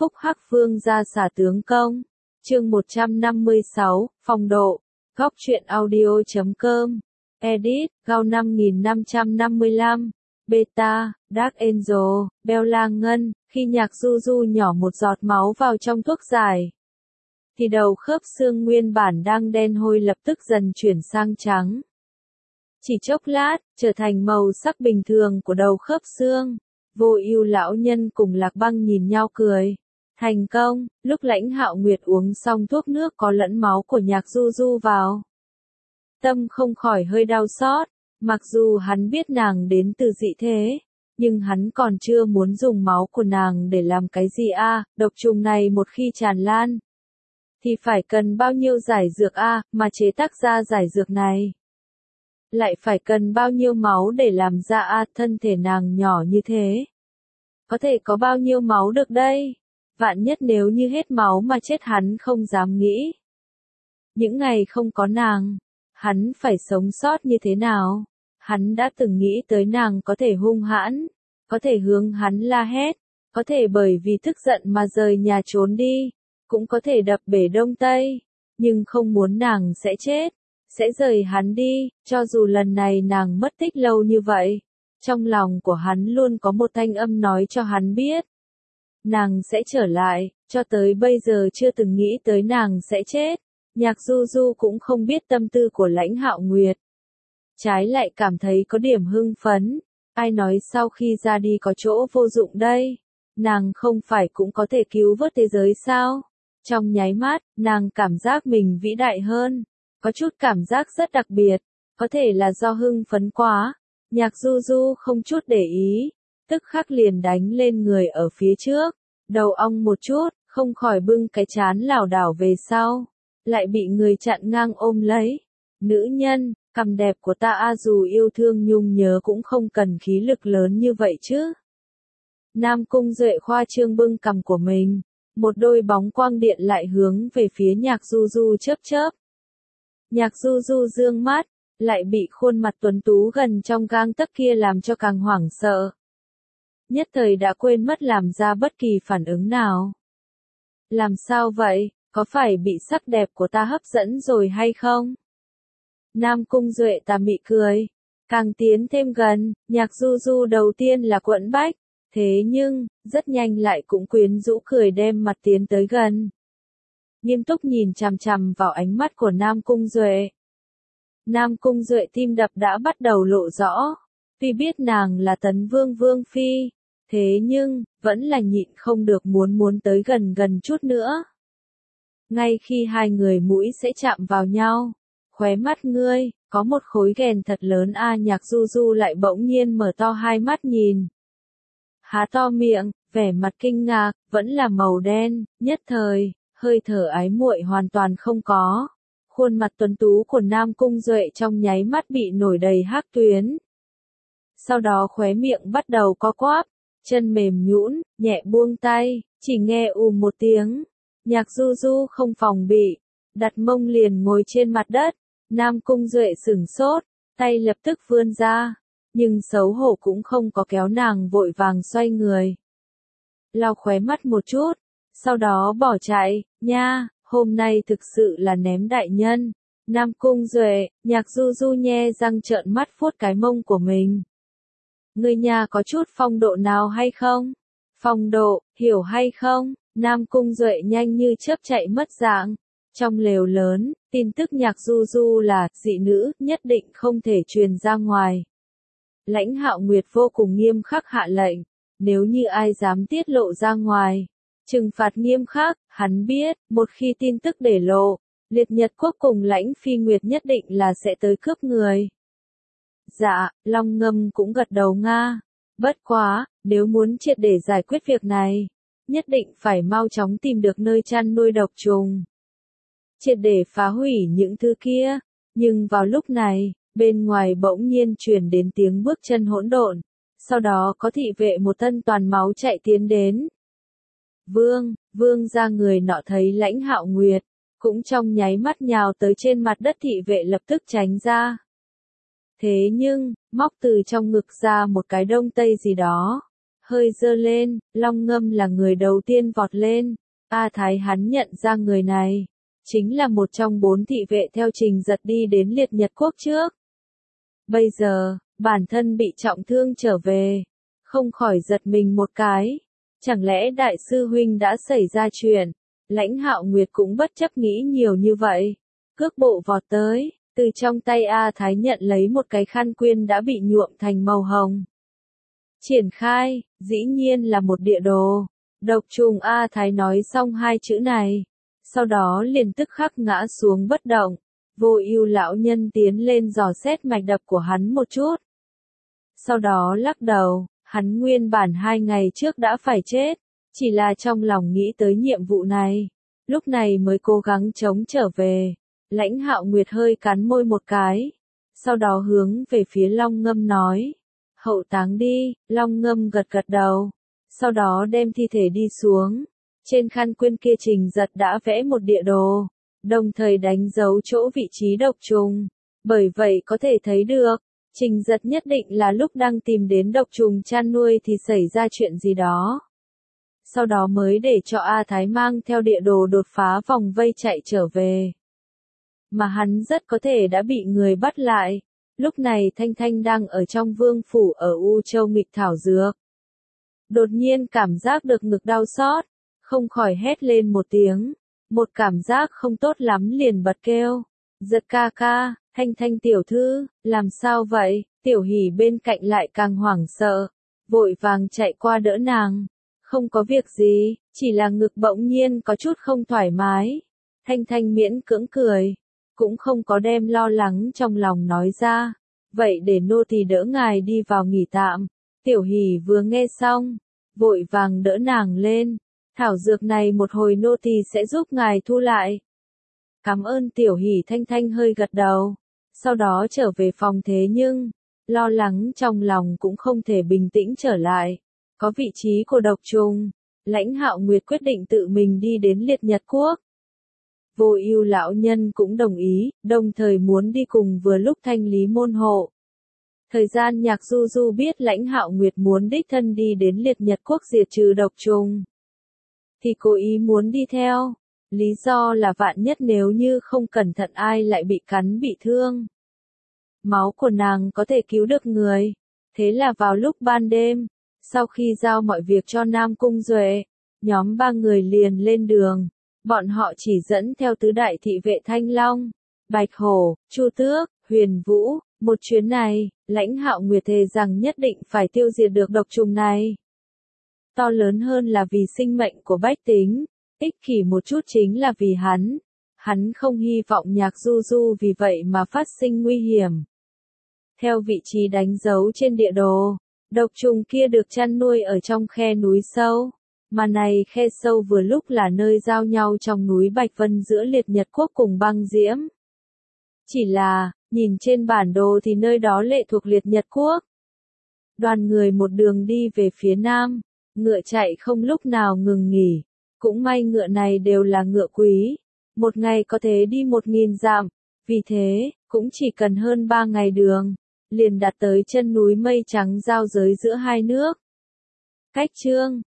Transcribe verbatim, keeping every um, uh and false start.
Phúc Hắc Vương ra xả tướng công. Chương một trăm năm mươi sáu, Phong độ. Góc truyện audio chấm com. Edit, Gao năm nghìn năm trăm năm mươi lăm. Beta, Dark Angel, Bella Ngân. Khi Nhạc Du Du nhỏ một giọt máu vào trong thuốc giải, thì đầu khớp xương nguyên bản đang đen hôi lập tức dần chuyển sang trắng. Chỉ chốc lát, trở thành màu sắc bình thường của đầu khớp xương. Vô Ưu lão nhân cùng Lạc Băng nhìn nhau cười. Thành công, lúc Lãnh Hạo Nguyệt uống xong thuốc nước có lẫn máu của Nhạc Du Du vào, tâm không khỏi hơi đau xót. Mặc dù hắn biết nàng đến từ dị thế, nhưng hắn còn chưa muốn dùng máu của nàng để làm cái gì a? À, độc trùng này một khi tràn lan, thì phải cần bao nhiêu giải dược a, à, mà chế tác ra giải dược này lại phải cần bao nhiêu máu để làm ra a, à, thân thể nàng nhỏ như thế, có thể có bao nhiêu máu được đây? Vạn nhất nếu như hết máu mà chết hắn không dám nghĩ. Những ngày không có nàng, hắn phải sống sót như thế nào? Hắn đã từng nghĩ tới nàng có thể hung hãn, có thể hướng hắn la hét, có thể bởi vì tức giận mà rời nhà trốn đi, cũng có thể đập bể Đông Tây, nhưng không muốn nàng sẽ chết, sẽ rời hắn đi. Cho dù lần này nàng mất tích lâu như vậy, trong lòng của hắn luôn có một thanh âm nói cho hắn biết, nàng sẽ trở lại. Cho tới bây giờ chưa từng nghĩ tới nàng sẽ chết. Nhạc Du Du cũng không biết tâm tư của Lãnh Hạo Nguyệt, trái lại cảm thấy có điểm hưng phấn. Ai nói sau khi ra đi có chỗ vô dụng đây? Nàng không phải cũng có thể cứu vớt thế giới sao? Trong nháy mắt, nàng cảm giác mình vĩ đại hơn, có chút cảm giác rất đặc biệt, có thể là do hưng phấn quá. Nhạc Du Du không chút để ý, tức khắc liền đánh lên người ở phía trước, đầu ong một chút, không khỏi bưng cái trán lảo đảo về sau, lại bị người chặn ngang ôm lấy. Nữ nhân, cằm đẹp của ta a, dù yêu thương nhung nhớ cũng không cần khí lực lớn như vậy chứ. Nam Cung Duệ khoa trương bưng cằm của mình, một đôi bóng quang điện lại hướng về phía Nhạc Du Du chớp chớp. Nhạc Du Du dương mắt, lại bị khuôn mặt tuấn tú gần trong gang tấc kia làm cho càng hoảng sợ. Nhất thời đã quên mất làm ra bất kỳ phản ứng nào. Làm sao vậy, có phải bị sắc đẹp của ta hấp dẫn rồi hay không? Nam Cung Duệ tà mị cười, càng tiến thêm gần. Nhạc Du Du đầu tiên là quẫn bách, thế nhưng, rất nhanh lại cũng quyến rũ cười đem mặt tiến tới gần. Nghiêm túc nhìn chằm chằm vào ánh mắt của Nam Cung Duệ. Nam Cung Duệ tim đập đã bắt đầu lộ rõ, tuy biết nàng là Tấn Vương Vương Phi, thế nhưng, vẫn là nhịn không được muốn muốn tới gần gần chút nữa. Ngay khi hai người mũi sẽ chạm vào nhau, khóe mắt ngươi, có một khối ghèn thật lớn a. Nhạc Du Du lại bỗng nhiên mở to hai mắt nhìn. Há to miệng, vẻ mặt kinh ngạc, vẫn là màu đen, nhất thời, hơi thở ái muội hoàn toàn không có. Khuôn mặt tuấn tú của Nam Cung Duệ trong nháy mắt bị nổi đầy hắc tuyến. Sau đó khóe miệng bắt đầu co quắp, chân mềm nhũn, nhẹ buông tay, chỉ nghe ù một tiếng. Nhạc Du Du không phòng bị, đặt mông liền ngồi trên mặt đất. Nam Cung Duệ sửng sốt, tay lập tức vươn ra, nhưng xấu hổ cũng không có kéo nàng vội vàng xoay người. Lau khóe mắt một chút, sau đó bỏ chạy, nha, hôm nay thực sự là ném đại nhân. Nam Cung Duệ, Nhạc Du Du nhe răng trợn mắt vuốt cái mông của mình. Người nhà có chút phong độ nào hay không? Phong độ, hiểu hay không? Nam Cung Duệ nhanh như chớp chạy mất dạng. Trong lều lớn, tin tức Nhạc Du Du là dị nữ nhất định không thể truyền ra ngoài. Lãnh Hạo Nguyệt vô cùng nghiêm khắc hạ lệnh, nếu như ai dám tiết lộ ra ngoài, trừng phạt nghiêm khắc. Hắn biết, một khi tin tức để lộ, Liệt Nhật Quốc cùng Lãnh Phi Nguyệt nhất định là sẽ tới cướp người. Dạ, Long Ngâm cũng gật đầu nga. Bất quá, nếu muốn triệt để giải quyết việc này, nhất định phải mau chóng tìm được nơi chăn nuôi độc trùng, triệt để phá hủy những thứ kia. Nhưng vào lúc này, bên ngoài bỗng nhiên truyền đến tiếng bước chân hỗn độn, sau đó có thị vệ một thân toàn máu chạy tiến đến. Vương, vương ra người nọ thấy Lãnh Hạo Nguyệt, cũng trong nháy mắt nhào tới trên mặt đất, thị vệ lập tức tránh ra. Thế nhưng, móc từ trong ngực ra một cái đông tây gì đó, hơi giơ lên, Long Ngâm là người đầu tiên vọt lên. A Thái hắn nhận ra người này, chính là một trong bốn thị vệ theo Trình Giật đi đến Liệt Nhật Quốc trước. Bây giờ, bản thân bị trọng thương trở về, không khỏi giật mình một cái. Chẳng lẽ đại sư huynh đã xảy ra chuyện? Lãnh Hạo Nguyệt cũng bất chấp nghĩ nhiều như vậy. Cước bộ vọt tới, từ trong tay A Thái nhận lấy một cái khăn quyên đã bị nhuộm thành màu hồng. Triển khai, dĩ nhiên là một địa đồ. Độc trùng A Thái nói xong hai chữ này, sau đó liền tức khắc ngã xuống bất động. Vô Ưu lão nhân tiến lên dò xét mạch đập của hắn một chút. Sau đó lắc đầu, hắn nguyên bản hai ngày trước đã phải chết, chỉ là trong lòng nghĩ tới nhiệm vụ này, lúc này mới cố gắng chống trở về. Lãnh Hạo Nguyệt hơi cắn môi một cái, sau đó hướng về phía Long Ngâm nói, hậu táng đi. Long Ngâm gật gật đầu, sau đó đem thi thể đi xuống. Trên khăn quyên kia Trình Giật đã vẽ một địa đồ, đồng thời đánh dấu chỗ vị trí độc trùng, bởi vậy có thể thấy được, Trình Giật nhất định là lúc đang tìm đến độc trùng chăn nuôi thì xảy ra chuyện gì đó. Sau đó mới để cho A Thái mang theo địa đồ đột phá vòng vây chạy trở về. Mà hắn rất có thể đã bị người bắt lại. Lúc này Thanh Thanh đang ở trong vương phủ ở U Châu nghịch thảo dược. Đột nhiên cảm giác được ngực đau xót, không khỏi hét lên một tiếng. Một cảm giác không tốt lắm liền bật kêu. Giật ca ca, Thanh Thanh tiểu thư, làm sao vậy? Tiểu Hỷ bên cạnh lại càng hoảng sợ, vội vàng chạy qua đỡ nàng. Không có việc gì, chỉ là ngực bỗng nhiên có chút không thoải mái. Thanh Thanh miễn cưỡng cười, cũng không có đem lo lắng trong lòng nói ra. Vậy để nô tỳ đỡ ngài đi vào nghỉ tạm. Tiểu Hỷ vừa nghe xong, vội vàng đỡ nàng lên. Thảo dược này một hồi nô tỳ sẽ giúp ngài thu lại. Cảm ơn Tiểu Hỷ. Thanh Thanh hơi gật đầu, sau đó trở về phòng. Thế nhưng, lo lắng trong lòng cũng không thể bình tĩnh trở lại. Có vị trí của độc trùng, Lãnh Hạo Nguyệt quyết định tự mình đi đến Liệt Nhật Quốc. Vô Ưu lão nhân cũng đồng ý, đồng thời muốn đi cùng vừa lúc thanh lý môn hộ. Thời gian Nhạc Du Du biết Lãnh Hạo Nguyệt muốn đích thân đi đến Liệt Nhật Quốc diệt trừ độc trùng, thì cố ý muốn đi theo. Lý do là vạn nhất nếu như không cẩn thận ai lại bị cắn bị thương. Máu của nàng có thể cứu được người. Thế là vào lúc ban đêm, sau khi giao mọi việc cho Nam Cung Duệ, nhóm ba người liền lên đường. Bọn họ chỉ dẫn theo tứ đại thị vệ Thanh Long, Bạch Hổ, Chu Tước, Huyền Vũ. Một chuyến này, Lãnh Hạo Nguyệt thề rằng nhất định phải tiêu diệt được độc trùng này. To lớn hơn là vì sinh mệnh của bách tính, ích kỷ một chút chính là vì hắn. Hắn không hy vọng Nhạc Du Du vì vậy mà phát sinh nguy hiểm. Theo vị trí đánh dấu trên địa đồ, độc trùng kia được chăn nuôi ở trong khe núi sâu. Mà này khe sâu vừa lúc là nơi giao nhau trong núi Bạch Vân giữa Liệt Nhật Quốc cùng Băng Diễm. Chỉ là, nhìn trên bản đồ thì nơi đó lệ thuộc Liệt Nhật Quốc. Đoàn người một đường đi về phía nam, ngựa chạy không lúc nào ngừng nghỉ. Cũng may ngựa này đều là ngựa quý, một ngày có thể đi một nghìn dặm, vì thế, cũng chỉ cần hơn ba ngày đường, liền đạt tới chân núi Mây Trắng giao giới giữa hai nước. Cách chương